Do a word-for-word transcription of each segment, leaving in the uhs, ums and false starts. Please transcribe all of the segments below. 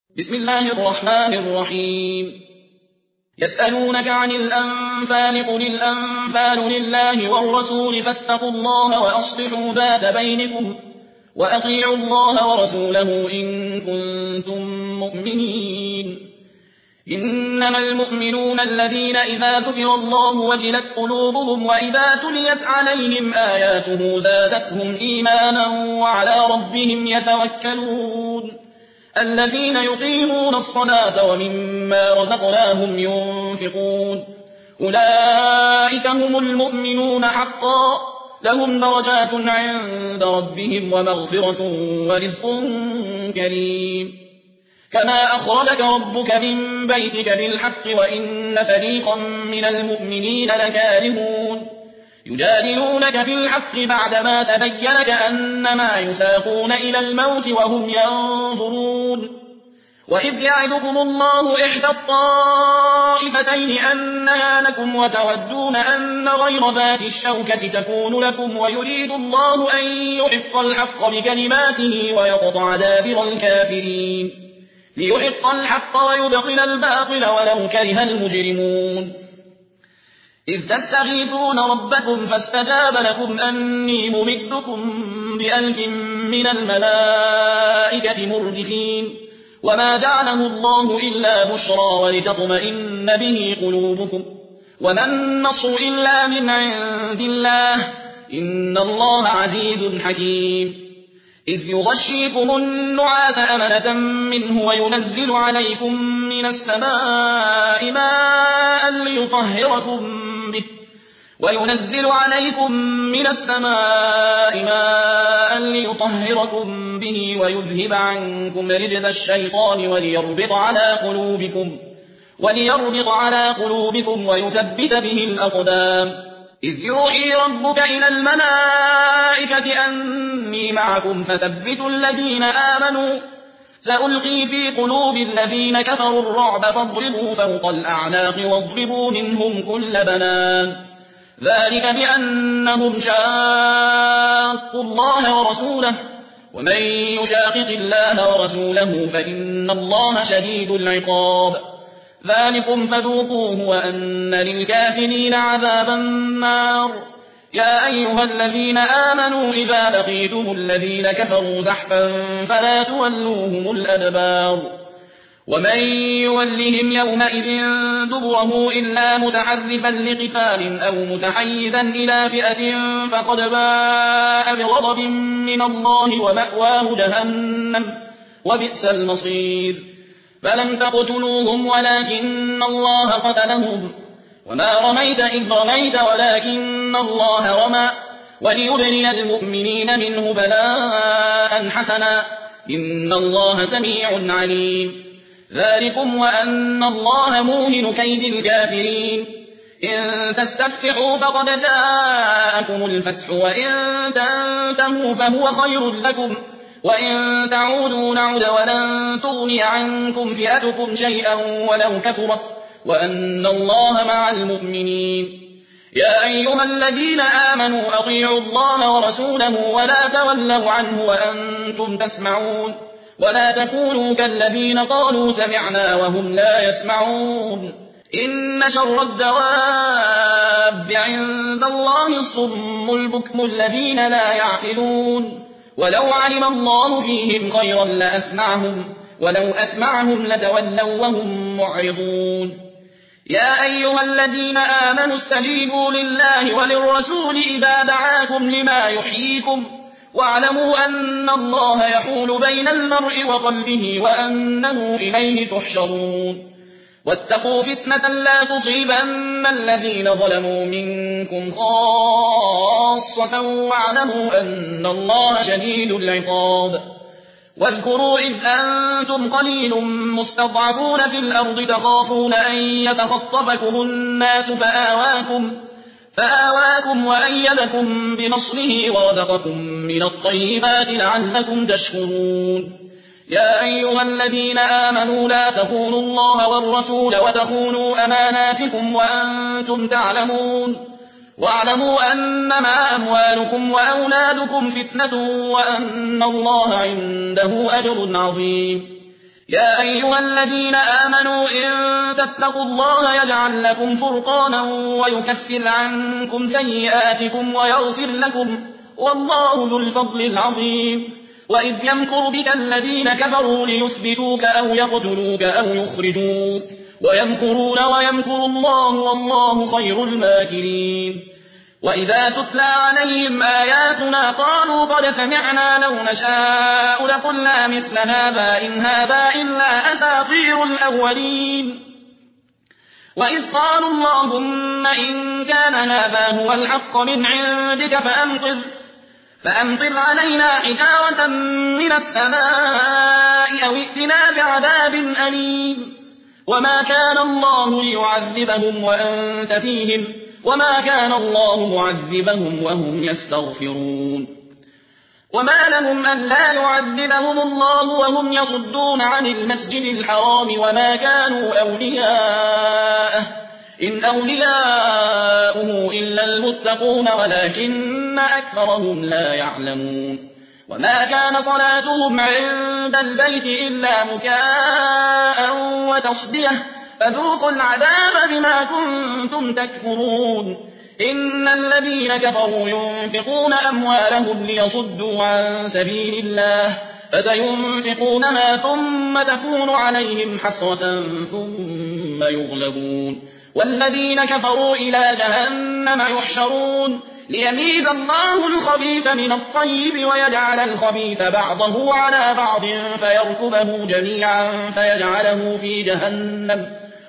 بسم الله الرحمن الرحيم يسألونك عن الأنفال قل الأنفال لله والرسول فاتقوا الله وأصلحوا ذات بينكم وأطيعوا الله ورسوله إن كنتم مؤمنين إنما المؤمنون الذين إذا ذكر الله وجلت قلوبهم وإذا تليت عليهم آياته زادتهم إيمانا وعلى ربهم يتوكلون الذين يقيمون الصلاة ومما رزقناهم ينفقون أولئك هم المؤمنون حقا لهم درجات عند ربهم ومغفرة ورزق كريم كما أخرجك ربك من بيتك بالحق وإن فريقا من المؤمنين لكارهون يجادلونك في الحق بعدما تبين كأنما يساقون إلى الموت وهم ينظرون وإذ يعدكم الله إحدى الطائفتين أنها لكم وتودون أن غير ذات الشوكة تكون لكم ويريد الله أن يحق الحق بكلماته ويقطع دابر الكافرين ليحق الحق ويبطل الباطل ولو كره المجرمون إذ تستغيثون ربكم فاستجاب لكم أني ممدكم بألف من الملائكة مردفين وما جعله الله إلا بشرى ولتطمئن به قلوبكم وما النصر إلا من عند الله إن الله عزيز حكيم إذ يغشيكم النعاس أمنة منه وينزل عليكم من السماء ماء ليطهركم به وينزل عليكم من السماء ماء ليطهركم به ويذهب عنكم رجز الشيطان وليربط على قلوبكم وليربط على قلوبكم ويثبت به الأقدام إذ يوحي ربك إلى الملائكة أني معكم فثبتوا الذين آمنوا سألقي في قلوب الذين كفروا الرعب فاضربوا فوق الأعناق واضربوا منهم كل بنان ذلك بأنهم شاقوا الله ورسوله ومن يشاقق الله ورسوله فإن الله شديد العقاب ذلكم فذوقوه وأن للكافرين عذاب النار يا أيها الذين آمنوا إذا لقيتم الذين كفروا زحفا فلا تولوهم الأدبار ومن يولهم يومئذ دبره إلا متحرفا لقتال أو متحيزا إلى فئة فقد باء بغضب من الله ومأواه جهنم وبئس المصير فلم تقتلوهم ولكن الله قتلهم وما رميت إذ رميت ولكن الله رمى وليبلي المؤمنين منه بلاء حسنا إن الله سميع عليم ذلكم وأن الله موهن كيد الكافرين إن تستفتحوا فقد جاءكم الفتح وإن تنتهوا فهو خير لكم وإن تعودوا نعد ولن تغني عنكم فئتكم شيئا ولو كثرت وأن الله مع المؤمنين يا أيها الذين آمنوا أطيعوا الله ورسوله ولا تولوا عنه وأنتم تسمعون ولا تكونوا كالذين قالوا سمعنا وهم لا يسمعون إن شر الدواب عند الله الصم البكم الذين لا يعقلون ولو علم الله فيهم خيرا لأسمعهم ولو أسمعهم لتولوا وهم معرضون يا أيها الذين آمنوا استجيبوا لله وللرسول إذا دعاكم لما يحييكم واعلموا أن الله يحول بين المرء وقلبه وأنه إليه تحشرون واتقوا فتنة لا تصيبن الذين ظلموا منكم خاصة واعلموا أن الله شديد العقاب واذكروا إذ أنتم قليل مستضعفون في الأرض تخافون أن يتخطفكم الناس فآواكم, فآواكم وأيدكم بنصره ورزقكم من الطيبات لعلكم تشكرون يا أيها الذين آمنوا لا تخونوا الله والرسول وتخونوا أماناتكم وأنتم تعلمون واعلموا أنما أموالكم وأولادكم فتنة وأن الله عنده أجر عظيم يا أيها الذين آمنوا إن تتقوا الله يجعل لكم فرقانا ويكفر عنكم سيئاتكم ويغفر لكم والله ذو الفضل العظيم وإذ يمكر بك الذين كفروا ليثبتوك أو يقتلوك أو يخرجوك ويمكرون ويمكر الله والله خير الماكرين وإذا تتلى عليهم آياتنا قالوا قد سمعنا لو نشاء لقلنا مثل هذا إن هذا إلا أساطير الأولين وإذ قالوا اللهم إن كان هذا هو الحق من عندك فأمطر, فأمطر علينا حجارة من السماء أو ائتنا بعذاب أليم وما كان الله ليعذبهم وأنت فيهم وما كان الله معذبهم وهم يستغفرون وما لهم أن لا يعذبهم الله وهم يصدون عن المسجد الحرام وما كانوا أولياءه إن أولياؤه إلا المتقون ولكن أكثرهم لا يعلمون وما كان صلاتهم عند البيت إلا مكاء وتصديه فذوقوا العذاب بما كنتم تكفرون إن الذين كفروا ينفقون أموالهم ليصدوا عن سبيل الله فسينفقونها ثم تكون عليهم حسرة ثم يغلبون والذين كفروا إلى جهنم يحشرون ليميز الله الخبيث من الطيب ويجعل الخبيث بعضه على بعض فيركبه جميعا فيجعله في جهنم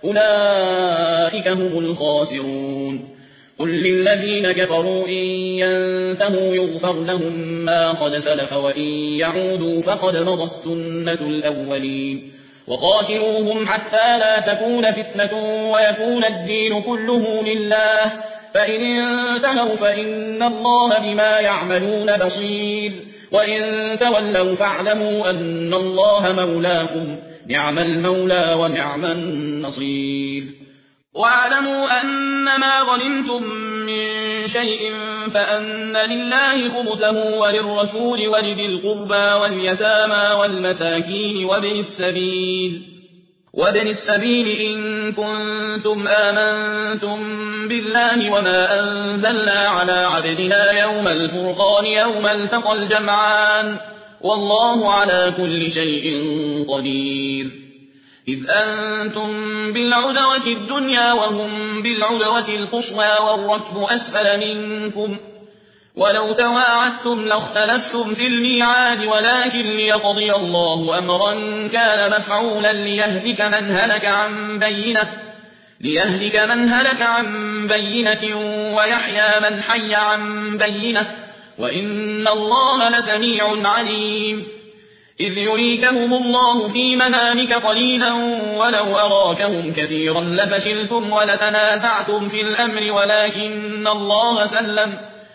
أولئك هم الخاسرون قل للذين كفروا إن ينتهوا يغفر لهم ما قد سلف وإن يعودوا فقد مضت سنة الأولين وقاتلوهم حتى لا تكون فتنة ويكون الدين كله لله فإن انتهوا فإن الله بما يعملون بصير وإن تولوا فاعلموا أن الله مولاكم نعم المولى ونعم النصير واعلموا أنما غنمتم من شيء فأن لله خمسه وللرسول ولذي القربى واليتامى والمساكين وابن السبيل وابن السبيل إن كنتم آمنتم بالله وما أنزلنا على عبدنا يوم الفرقان يوم التقى الجمعان والله على كل شيء قدير إذ أنتم بالعدوة الدنيا وهم بالعدوة القصوى والركب أسفل منكم ولو تواعدتم لاختلفتم في الميعاد ولكن ليقضي الله أمرا كان مفعولا ليهلك من هلك عن بينة ليهلك من هلك عن بينة ويحيى من حي عن بينة وإن الله لسميع عليم إذ يريكهم الله في منامك قليلا ولو أراكهم كثيرا لفشلتم ولتنازعتم في الأمر ولكن الله سلم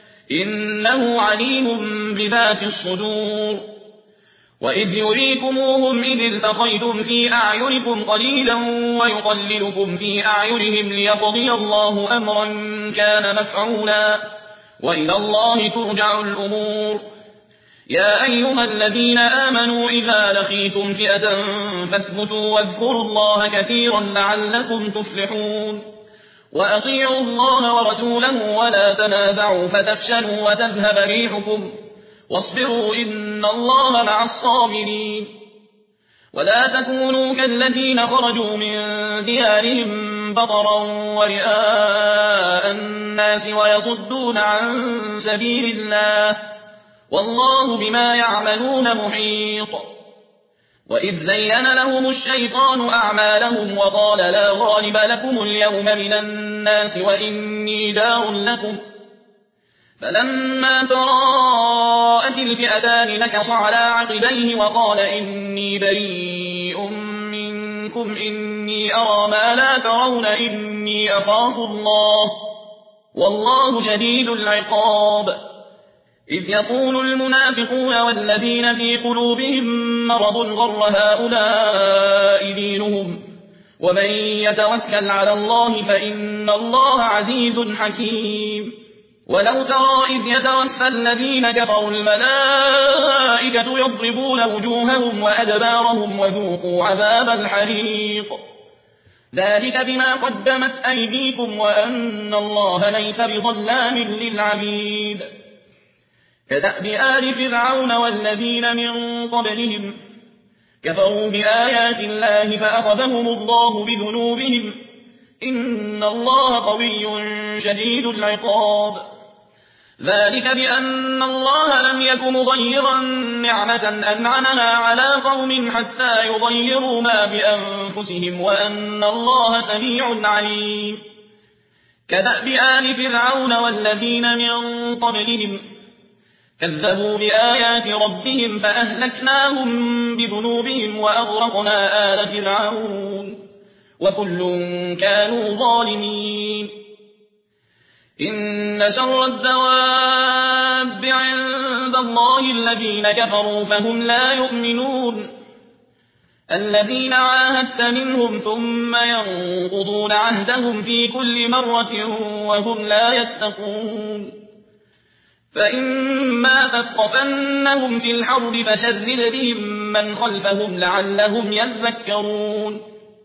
إنه عليم بذات الصدور وإذ يريكموهم إذ التقيتم في أعينكم قليلا ويقللكم في أعينهم ليقضي الله أمرا كان مفعولا وإلى الله ترجع الأمور يا أيها الذين آمنوا إذا لقيتم فئة فاثبتوا واذكروا الله كثيرا لعلكم تفلحون وأطيعوا الله ورسوله ولا تنازعوا فتفشلوا وتذهب ريحكم واصبروا إن الله مع الصابرين ولا تكونوا كالذين خرجوا من ديارهم بطرا ورئاء الناس ويصدون عن سبيل الله والله بما يعملون محيط وإذ زين لهم الشيطان أعمالهم وقال لا غالب لكم اليوم من الناس وإني دار لكم فلما تراءت الفئتان نكص على عقبيه وقال إني بريء منكم إني أرى ما لا ترون إني أخاف الله والله شديد العقاب إذ يقول المنافقون والذين في قلوبهم مرض غر هؤلاء دينهم ومن يتوكل على الله فإن الله عزيز حكيم ولو ترى إذ يتوفى الذين كفروا الملائكة يضربون وجوههم وأدبارهم وذوقوا عذاب الحريق ذلك بما قدمت أيديكم وأن الله ليس بظلام للعبيد كدأب آل فرعون والذين من قبلهم كفروا بآيات الله فأخذهم الله بذنوبهم إن الله قوي شديد العقاب ذلك بأن الله لم يك مغيرا نعمة أنعمها على قوم حتى يغيروا ما بأنفسهم وأن الله سميع عليم كدأب آل فرعون والذين من قبلهم كذبوا بآيات ربهم فأهلكناهم بذنوبهم وأغرقنا آل فرعون وكل كانوا ظالمين إن شر الدواب عند الله الذين كفروا فهم لا يؤمنون الذين عاهدت منهم ثم ينقضون عهدهم في كل مرة وهم لا يتقون فإما تثقفنهم في الحرب فشرد بهم من خلفهم لعلهم يذكرون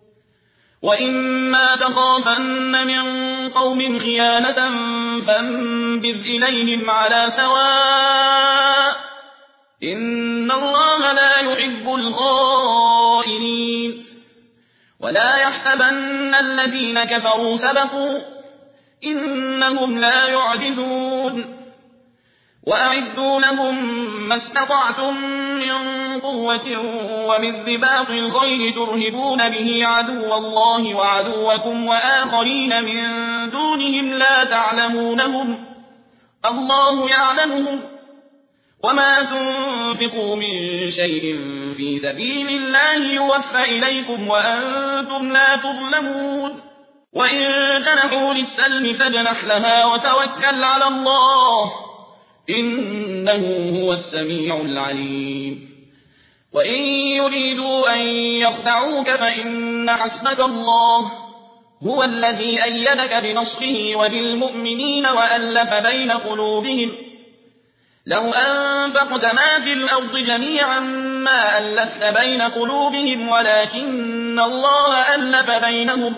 وإما تخافن من قوم خيانة فانبذ إليهم على سواء إن الله لا يحب الخائنين ولا يحسبن الذين كفروا سبقوا إنهم لا يعجزون وأعدوا لهم ما استطعتم من قوة ومن رباط الخيل ترهبون به عدو الله وعدوكم وآخرين من دونهم لا تعلمونهم الله يعلمهم وما تنفقوا من شيء في سبيل الله يوفى إليكم وأنتم لا تظلمون وإن جنحوا للسلم فاجنح لها وتوكل على الله إنه هو السميع العليم وإن يريدوا أن يخدعوك فإن حسبك الله هو الذي أيدك بنصره وبالمؤمنين وألف بين قلوبهم لو أنفقت ما في الأرض جميعا ما ألفت بين قلوبهم ولكن الله ألف بينهم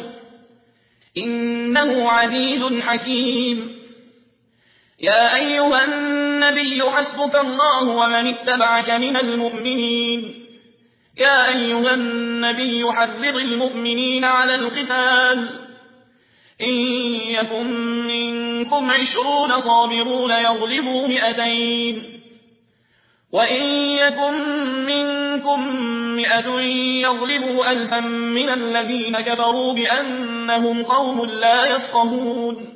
إنه عزيز حكيم يا أيها النبي حسبك الله ومن اتبعك من المؤمنين يا أيها النبي حذر المؤمنين على القتال إن يكن منكم عشرون صابرون يغلبوا مئتين وإن يكن منكم مئة يغلبوا ألفا من الذين كفروا بأنهم قوم لا يفقهون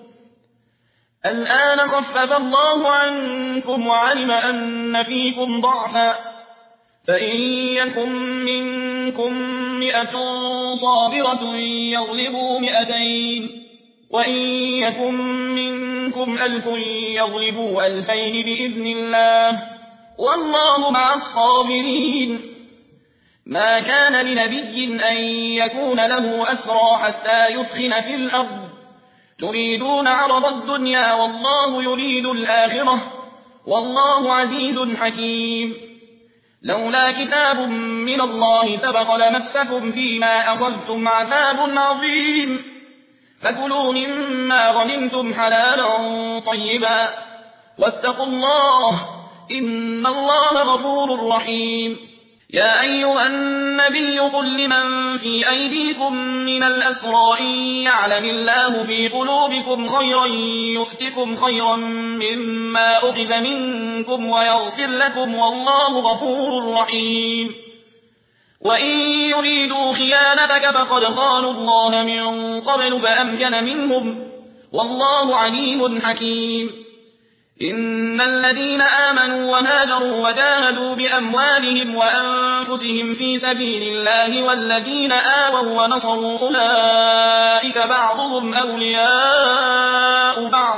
الآن خفف الله عنكم وعلم أن فيكم ضعفا فإن يكن منكم مئة صابرة يغلبوا مئتين وإن يكن منكم ألف يغلبوا ألفين بإذن الله والله مع الصابرين ما كان لنبي أن يكون له أسرى حتى يثخن في الأرض تريدون عرض الدنيا والله يريد الآخرة والله عزيز حكيم لولا كتاب من الله سبق لمسكم فيما أخذتم عذاب عظيم فكلوا مما غنمتم حلالا طيبا واتقوا الله إن الله غفور رحيم يا أيها النبي قل لمن في أيديكم من الأسرى إن يعلم الله في قلوبكم خيرا يؤتكم خيرا مما أخذ منكم ويغفر لكم والله غفور رحيم وإن يريدوا خيانتك فقد خانوا الله من قبل فأمكن منهم والله عليم حكيم إن الذين آمنوا وهاجروا وجاهدوا بأموالهم وأنفسهم في سبيل الله والذين آووا ونصروا أولئك بعضهم أولياء بعض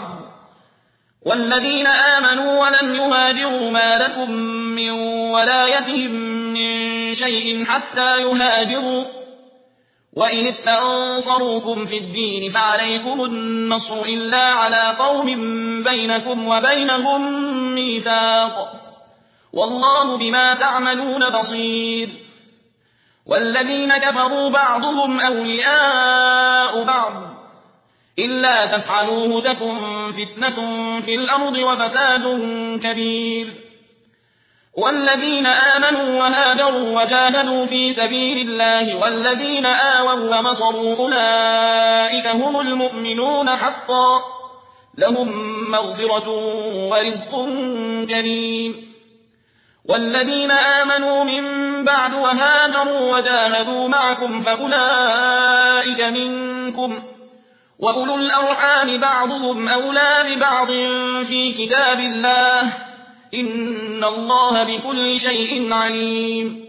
والذين آمنوا ولم يهاجروا ما لكم من ولايتهم من شيء حتى يهاجروا وإن استنصروكم في الدين فعليكم النصر إلا على قوم بينكم وبينهم ميثاق والله بما تعملون بصير والذين كفروا بعضهم أولياء بعض إلا تفعلوه تكن فتنة في الأرض وفساد كبير والذين آمنوا وهاجروا وجاهدوا في سبيل الله والذين آووا ونصروا أولئك هم المؤمنون حقا لهم مغفرة ورزق كريم والذين آمنوا من بعد وهاجروا وجاهدوا معكم فأولئك منكم وأولو الأرحام بعضهم أولى ببعض في كتاب الله إن الله بكل شيء عليم